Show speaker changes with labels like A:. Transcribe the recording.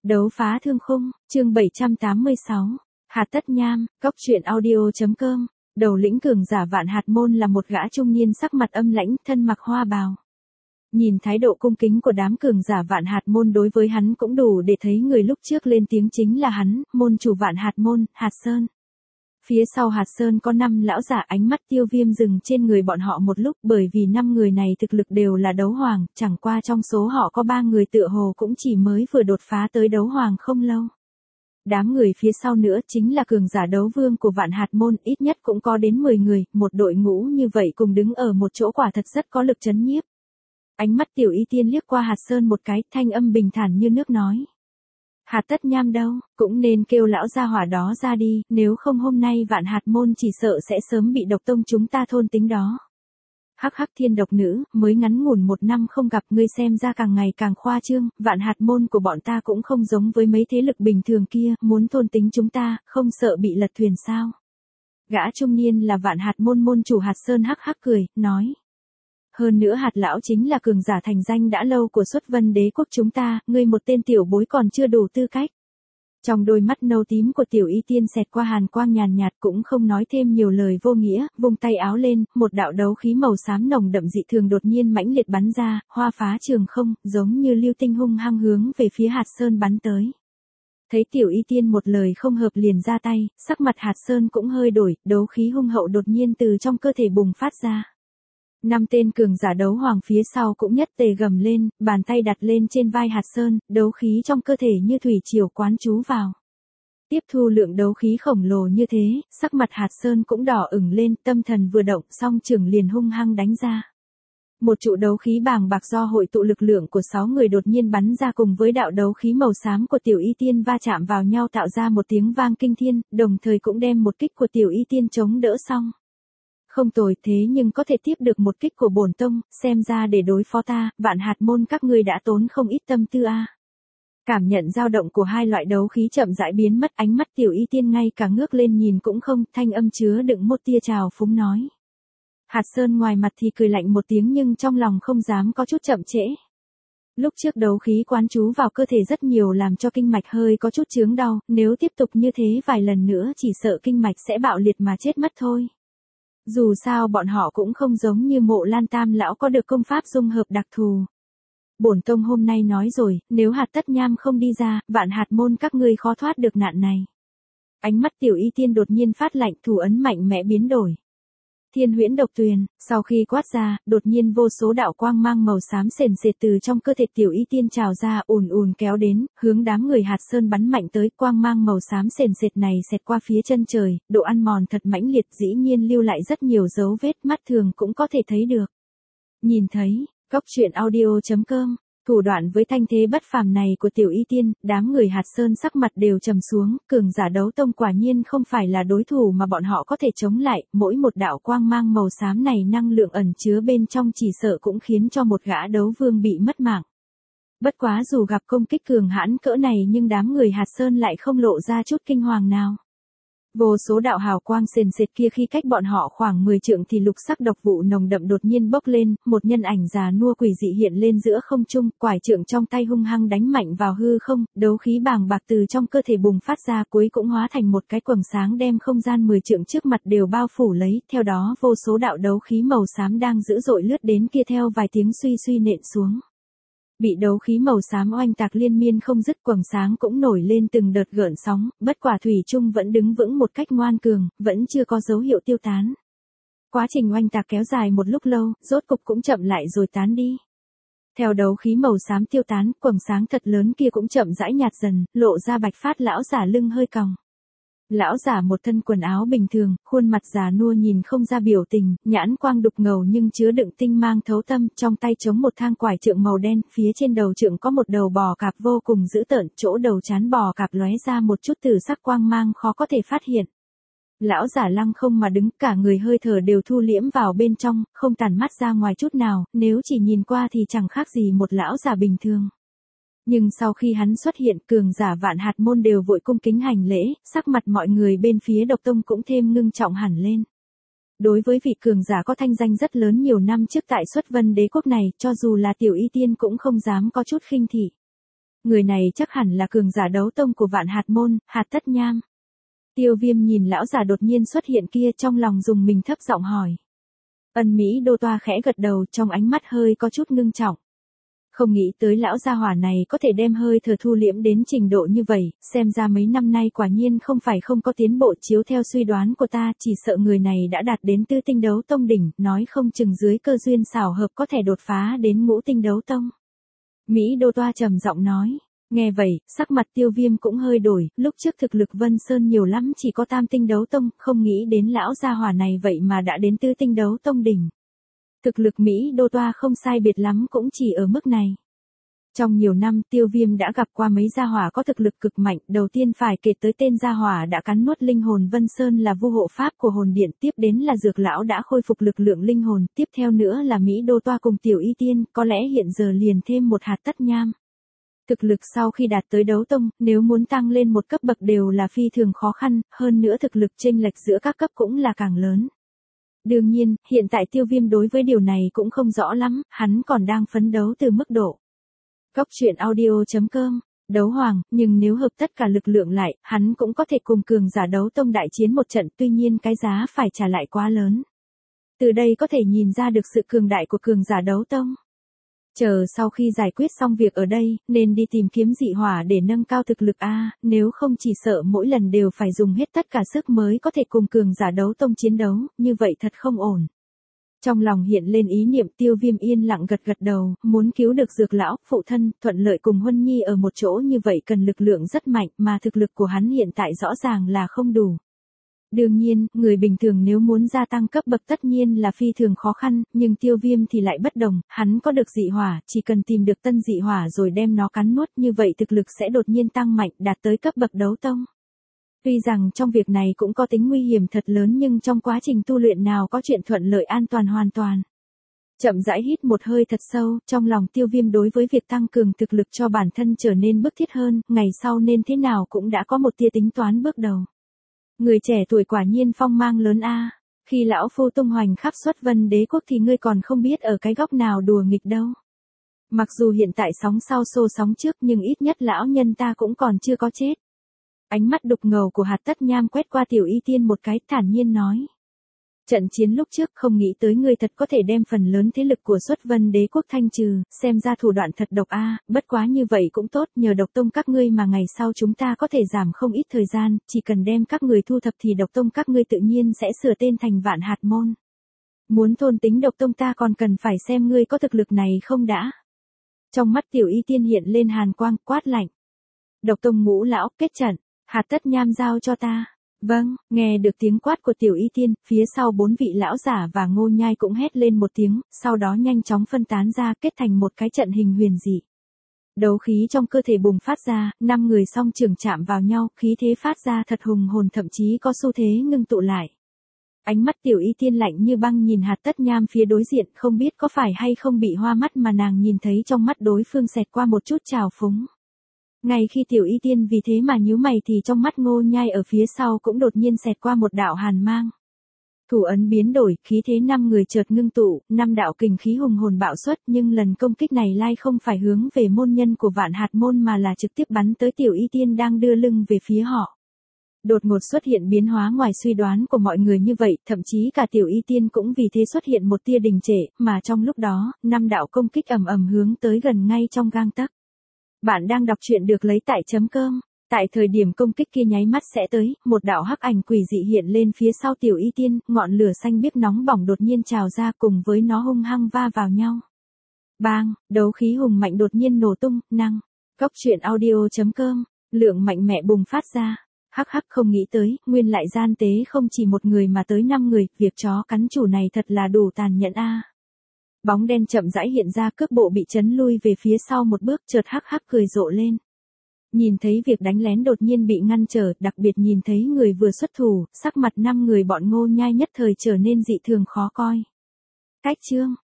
A: Đấu phá thương khung, chương 786. Hạt tất nham, cóc truyện audio.com. Đầu lĩnh cường giả Vạn Hạt Môn là một gã trung niên sắc mặt âm lãnh, thân mặc hoa bào. Nhìn thái độ cung kính của đám cường giả Vạn Hạt Môn đối với hắn cũng đủ để thấy người lúc trước lên tiếng chính là hắn, môn chủ Vạn Hạt Môn, Hạt Sơn. Phía sau Hạt Sơn có 5 lão giả, ánh mắt Tiêu Viêm dừng trên người bọn họ một lúc, bởi vì 5 người này thực lực đều là đấu hoàng, chẳng qua trong số họ có 3 người tựa hồ cũng chỉ mới vừa đột phá tới đấu hoàng không lâu. Đám người phía sau nữa chính là cường giả đấu vương của Vạn Hạt Môn, ít nhất cũng có đến 10 người, một đội ngũ như vậy cùng đứng ở một chỗ quả thật rất có lực chấn nhiếp. Ánh mắt Tiểu Y Tiên liếc qua Hạt Sơn một cái, thanh âm bình thản như nước nói. Hạt tất nham đâu, cũng nên kêu lão gia hỏa đó ra đi, nếu không hôm nay Vạn Hạt Môn chỉ sợ sẽ sớm bị độc tông chúng ta thôn tính đó. Hắc hắc, Thiên độc nữ, mới ngắn ngủn 1 năm không gặp, ngươi xem ra càng ngày càng khoa trương, Vạn Hạt Môn của bọn ta cũng không giống với mấy thế lực bình thường kia, muốn thôn tính chúng ta, không sợ bị lật thuyền sao? Gã trung niên là Vạn Hạt Môn môn chủ Hạt Sơn hắc hắc cười, nói. Hơn nữa Hạt lão chính là cường giả thành danh đã lâu của Xuất Vân Đế quốc chúng ta, ngươi một tên tiểu bối còn chưa đủ tư cách. Trong đôi mắt nâu tím của Tiểu Y Tiên xẹt qua hàn quang nhàn nhạt, cũng không nói thêm nhiều lời vô nghĩa, vung tay áo lên, một đạo đấu khí màu xám nồng đậm dị thường đột nhiên mãnh liệt bắn ra, hoa phá trường không, giống như lưu tinh hung hăng hướng về phía Hạt Sơn bắn tới. Thấy Tiểu Y Tiên một lời không hợp liền ra tay, sắc mặt Hạt Sơn cũng hơi đổi, đấu khí hung hậu đột nhiên từ trong cơ thể bùng phát ra. 5 tên cường giả đấu hoàng phía sau cũng nhất tề gầm lên, bàn tay đặt lên trên vai Hạt Sơn, đấu khí trong cơ thể như thủy triều quán trú vào. Tiếp thu lượng đấu khí khổng lồ như thế, sắc mặt Hạt Sơn cũng đỏ ửng lên, tâm thần vừa động, song trường liền hung hăng đánh ra. Một trụ đấu khí bàng bạc do hội tụ lực lượng của 6 người đột nhiên bắn ra cùng với đạo đấu khí màu xám của Tiểu Y Tiên va chạm vào nhau tạo ra một tiếng vang kinh thiên, đồng thời cũng đem một kích của Tiểu Y Tiên chống đỡ xong. Không tồi, thế nhưng có thể tiếp được một kích của bổn tông, xem ra để đối phó ta, Vạn Hạt Môn các ngươi đã tốn không ít tâm tư a. Cảm nhận dao động của hai loại đấu khí chậm rãi biến mất, ánh mắt Tiểu Y Tiên ngay cả ngước lên nhìn cũng không, thanh âm chứa đựng một tia trào phúng nói. Hạt Sơn ngoài mặt thì cười lạnh một tiếng nhưng trong lòng không dám có chút chậm trễ. Lúc trước đấu khí quán trú vào cơ thể rất nhiều làm cho kinh mạch hơi có chút chướng đau, nếu tiếp tục như thế vài lần nữa chỉ sợ kinh mạch sẽ bạo liệt mà chết mất thôi. Dù sao bọn họ cũng không giống như Mộ Lan Tam lão có được công pháp dung hợp đặc thù. Bổn tông hôm nay nói rồi, nếu Hạt tất nham không đi ra, Vạn Hạt Môn các ngươi khó thoát được nạn này. Ánh mắt Tiểu Y Tiên đột nhiên phát lạnh, thủ ấn mạnh mẽ biến đổi. Thiên huyễn độc tuyền, sau khi quát ra, đột nhiên vô số đạo quang mang màu xám sền sệt từ trong cơ thể Tiểu Y Tiên trào ra, ùn ùn kéo đến, hướng đám người Hạt Sơn bắn mạnh tới. Quang mang màu xám sền sệt này xẹt qua phía chân trời, độ ăn mòn thật mãnh liệt, dĩ nhiên lưu lại rất nhiều dấu vết, mắt thường cũng có thể thấy được. Nhìn thấy, cóc truyện audio.com. Thủ đoạn với thanh thế bất phàm này của Tiểu Y Tiên, đám người Hạt Sơn sắc mặt đều trầm xuống, cường giả đấu tông quả nhiên không phải là đối thủ mà bọn họ có thể chống lại, mỗi một đạo quang mang màu xám này năng lượng ẩn chứa bên trong chỉ sợ cũng khiến cho một gã đấu vương bị mất mạng. Bất quá dù gặp công kích cường hãn cỡ này nhưng đám người Hạt Sơn lại không lộ ra chút kinh hoàng nào. Vô số đạo hào quang sền sệt kia khi cách bọn họ khoảng 10 trượng thì lục sắc độc vụ nồng đậm đột nhiên bốc lên, một nhân ảnh già nua quỷ dị hiện lên giữa không trung, quải trượng trong tay hung hăng đánh mạnh vào hư không, đấu khí bàng bạc từ trong cơ thể bùng phát ra, cuối cũng hóa thành một cái quầng sáng đem không gian 10 trượng trước mặt đều bao phủ lấy, theo đó vô số đạo đấu khí màu xám đang dữ dội lướt đến kia theo vài tiếng suy suy nện xuống. Bị đấu khí màu xám oanh tạc liên miên không dứt, quầng sáng cũng nổi lên từng đợt gợn sóng, bất quả thủy chung vẫn đứng vững một cách ngoan cường, vẫn chưa có dấu hiệu tiêu tán. Quá trình oanh tạc kéo dài một lúc lâu, rốt cục cũng chậm lại rồi tán đi. Theo đấu khí màu xám tiêu tán, quầng sáng thật lớn kia cũng chậm rãi nhạt dần, lộ ra Bạch Phát lão giả lưng hơi còng. Lão giả một thân quần áo bình thường, khuôn mặt già nua nhìn không ra biểu tình, nhãn quang đục ngầu nhưng chứa đựng tinh mang thấu tâm, trong tay chống một thang quải trượng màu đen, phía trên đầu trượng có một đầu bò cạp vô cùng dữ tợn, chỗ đầu trán bò cạp lóe ra một chút tử sắc quang mang khó có thể phát hiện. Lão giả lăng không mà đứng, cả người hơi thở đều thu liễm vào bên trong, không tản mắt ra ngoài chút nào, nếu chỉ nhìn qua thì chẳng khác gì một lão giả bình thường. Nhưng sau khi hắn xuất hiện, cường giả Vạn Hạt Môn đều vội cung kính hành lễ, sắc mặt mọi người bên phía độc tông cũng thêm ngưng trọng hẳn lên. Đối với vị cường giả có thanh danh rất lớn nhiều năm trước tại Xuất Vân Đế quốc này, cho dù là Tiểu Y Tiên cũng không dám có chút khinh thị. Người này chắc hẳn là cường giả đấu tông của Vạn Hạt Môn, Hạt Tất Nham. Tiêu Viêm nhìn lão già đột nhiên xuất hiện kia trong lòng dùng mình thấp giọng hỏi. Ân Mỹ Đô Toa khẽ gật đầu, trong ánh mắt hơi có chút ngưng trọng. Không nghĩ tới lão gia hỏa này có thể đem hơi thở thu liễm đến trình độ như vậy, xem ra mấy năm nay quả nhiên không phải không có tiến bộ. Chiếu theo suy đoán của ta, chỉ sợ người này đã đạt đến tứ tinh đấu tông đỉnh, nói không chừng dưới cơ duyên xảo hợp có thể đột phá đến ngũ tinh đấu tông. Mỹ Đô Toa trầm giọng nói. Nghe vậy, sắc mặt Tiêu Viêm cũng hơi đổi, lúc trước thực lực Vân Sơn nhiều lắm chỉ có tam tinh đấu tông, không nghĩ đến lão gia hỏa này vậy mà đã đến tứ tinh đấu tông đỉnh. Thực lực Mỹ Đô Toa không sai biệt lắm cũng chỉ ở mức này. Trong nhiều năm Tiêu Viêm đã gặp qua mấy gia hỏa có thực lực cực mạnh, đầu tiên phải kể tới tên gia hỏa đã cắn nuốt linh hồn Vân Sơn là vu hộ pháp của hồn điện, tiếp đến là Dược lão đã khôi phục lực lượng linh hồn, tiếp theo nữa là Mỹ Đô Toa cùng Tiểu Y Tiên, có lẽ hiện giờ liền thêm một Hạt Tất Nham. Thực lực sau khi đạt tới đấu tông, nếu muốn tăng lên một cấp bậc đều là phi thường khó khăn, hơn nữa thực lực chênh lệch giữa các cấp cũng là càng lớn. Đương nhiên, hiện tại Tiêu Viêm đối với điều này cũng không rõ lắm, hắn còn đang phấn đấu từ mức độ. Góc truyện audio.com, đấu hoàng, nhưng nếu hợp tất cả lực lượng lại, hắn cũng có thể cùng cường giả đấu tông đại chiến một trận, tuy nhiên cái giá phải trả lại quá lớn. Từ đây có thể nhìn ra được sự cường đại của cường giả đấu tông. Chờ sau khi giải quyết xong việc ở đây, nên đi tìm kiếm dị hỏa để nâng cao thực lực a, nếu không chỉ sợ mỗi lần đều phải dùng hết tất cả sức mới có thể cùng cường giả đấu tông chiến đấu, như vậy thật không ổn. Trong lòng hiện lên ý niệm, Tiêu Viêm yên lặng gật gật đầu, muốn cứu được Dược lão, phụ thân, thuận lợi cùng Huân Nhi ở một chỗ như vậy cần lực lượng rất mạnh, mà thực lực của hắn hiện tại rõ ràng là không đủ. Đương nhiên, người bình thường nếu muốn gia tăng cấp bậc tất nhiên là phi thường khó khăn, nhưng Tiêu Viêm thì lại bất đồng, hắn có được dị hỏa, chỉ cần tìm được tân dị hỏa rồi đem nó cắn nuốt, như vậy thực lực sẽ đột nhiên tăng mạnh, đạt tới cấp bậc đấu tông. Tuy rằng trong việc này cũng có tính nguy hiểm thật lớn nhưng trong quá trình tu luyện nào có chuyện thuận lợi an toàn hoàn toàn. Chậm rãi hít một hơi thật sâu, trong lòng Tiêu Viêm đối với việc tăng cường thực lực cho bản thân trở nên bức thiết hơn, ngày sau nên thế nào cũng đã có một tia tính toán bước đầu. Người trẻ tuổi quả nhiên phong mang lớn a. Khi lão phu tung hoành khắp xuất Vân Đế quốc thì ngươi còn không biết ở cái góc nào đùa nghịch đâu. Mặc dù hiện tại sóng sau xô sóng trước nhưng ít nhất lão nhân ta cũng còn chưa có chết. Ánh mắt đục ngầu của Hạt Tất Nham quét qua Tiểu Y Tiên một cái, thản nhiên nói. Trận chiến lúc trước không nghĩ tới ngươi thật có thể đem phần lớn thế lực của xuất Vân Đế quốc thanh trừ, xem ra thủ đoạn thật độc a, bất quá như vậy cũng tốt, nhờ độc tông các ngươi mà ngày sau chúng ta có thể giảm không ít thời gian, chỉ cần đem các người thu thập thì độc tông các ngươi tự nhiên sẽ sửa tên thành Vạn Hạt Môn. Muốn thôn tính độc tông ta còn cần phải xem ngươi có thực lực này không đã. Trong mắt Tiểu Y Tiên hiện lên hàn quang, quát lạnh. Độc tông Ngũ lão, kết trận. Hạt Tất Nham giao cho ta. Vâng, nghe được tiếng quát của Tiểu Y Tiên, phía sau 4 vị lão giả và Ngô Nhai cũng hét lên một tiếng, sau đó nhanh chóng phân tán ra kết thành một cái trận hình huyền dị. Đấu khí trong cơ thể bùng phát ra, 5 người song trường chạm vào nhau, khí thế phát ra thật hùng hồn, thậm chí có xu thế ngưng tụ lại. Ánh mắt Tiểu Y Tiên lạnh như băng nhìn Hạt Tất Nham phía đối diện, không biết có phải hay không bị hoa mắt mà nàng nhìn thấy trong mắt đối phương xẹt qua một chút trào phúng. Ngay khi Tiểu Y Tiên vì thế mà nhíu mày thì trong mắt Ngô Nhai ở phía sau cũng đột nhiên xẹt qua một đạo hàn mang. Thủ ấn biến đổi, khí thế 5 người chợt ngưng tụ, 5 đạo kình khí hùng hồn bạo xuất, nhưng lần công kích này lai không phải hướng về môn nhân của Vạn Hạt Môn mà là trực tiếp bắn tới Tiểu Y Tiên đang đưa lưng về phía họ. Đột ngột xuất hiện biến hóa ngoài suy đoán của mọi người như vậy, thậm chí cả Tiểu Y Tiên cũng vì thế xuất hiện một tia đình trệ, mà trong lúc đó, 5 đạo công kích ầm ầm hướng tới gần ngay trong gang tấc. Bạn đang đọc truyện được lấy tại .com. Tại thời điểm công kích kia nháy mắt sẽ tới, một đạo hắc ảnh quỷ dị hiện lên phía sau Tiểu Y Tiên, ngọn lửa xanh biếc nóng bỏng đột nhiên trào ra cùng với nó hung hăng va vào nhau. Bang, đấu khí hùng mạnh đột nhiên nổ tung, năng. Góc truyện audio.com, lượng mạnh mẽ bùng phát ra. Hắc hắc không nghĩ tới, nguyên lại gian tế không chỉ một người mà tới 5 người, việc chó cắn chủ này thật là đủ tàn nhẫn a. Bóng đen chậm rãi hiện ra, cước bộ bị chấn lui về phía sau một bước, chợt hắc hắc cười rộ lên. Nhìn thấy việc đánh lén đột nhiên bị ngăn trở, đặc biệt nhìn thấy người vừa xuất thủ, sắc mặt 5 người bọn Ngô Nhai nhất thời trở nên dị thường khó coi. Cách chương,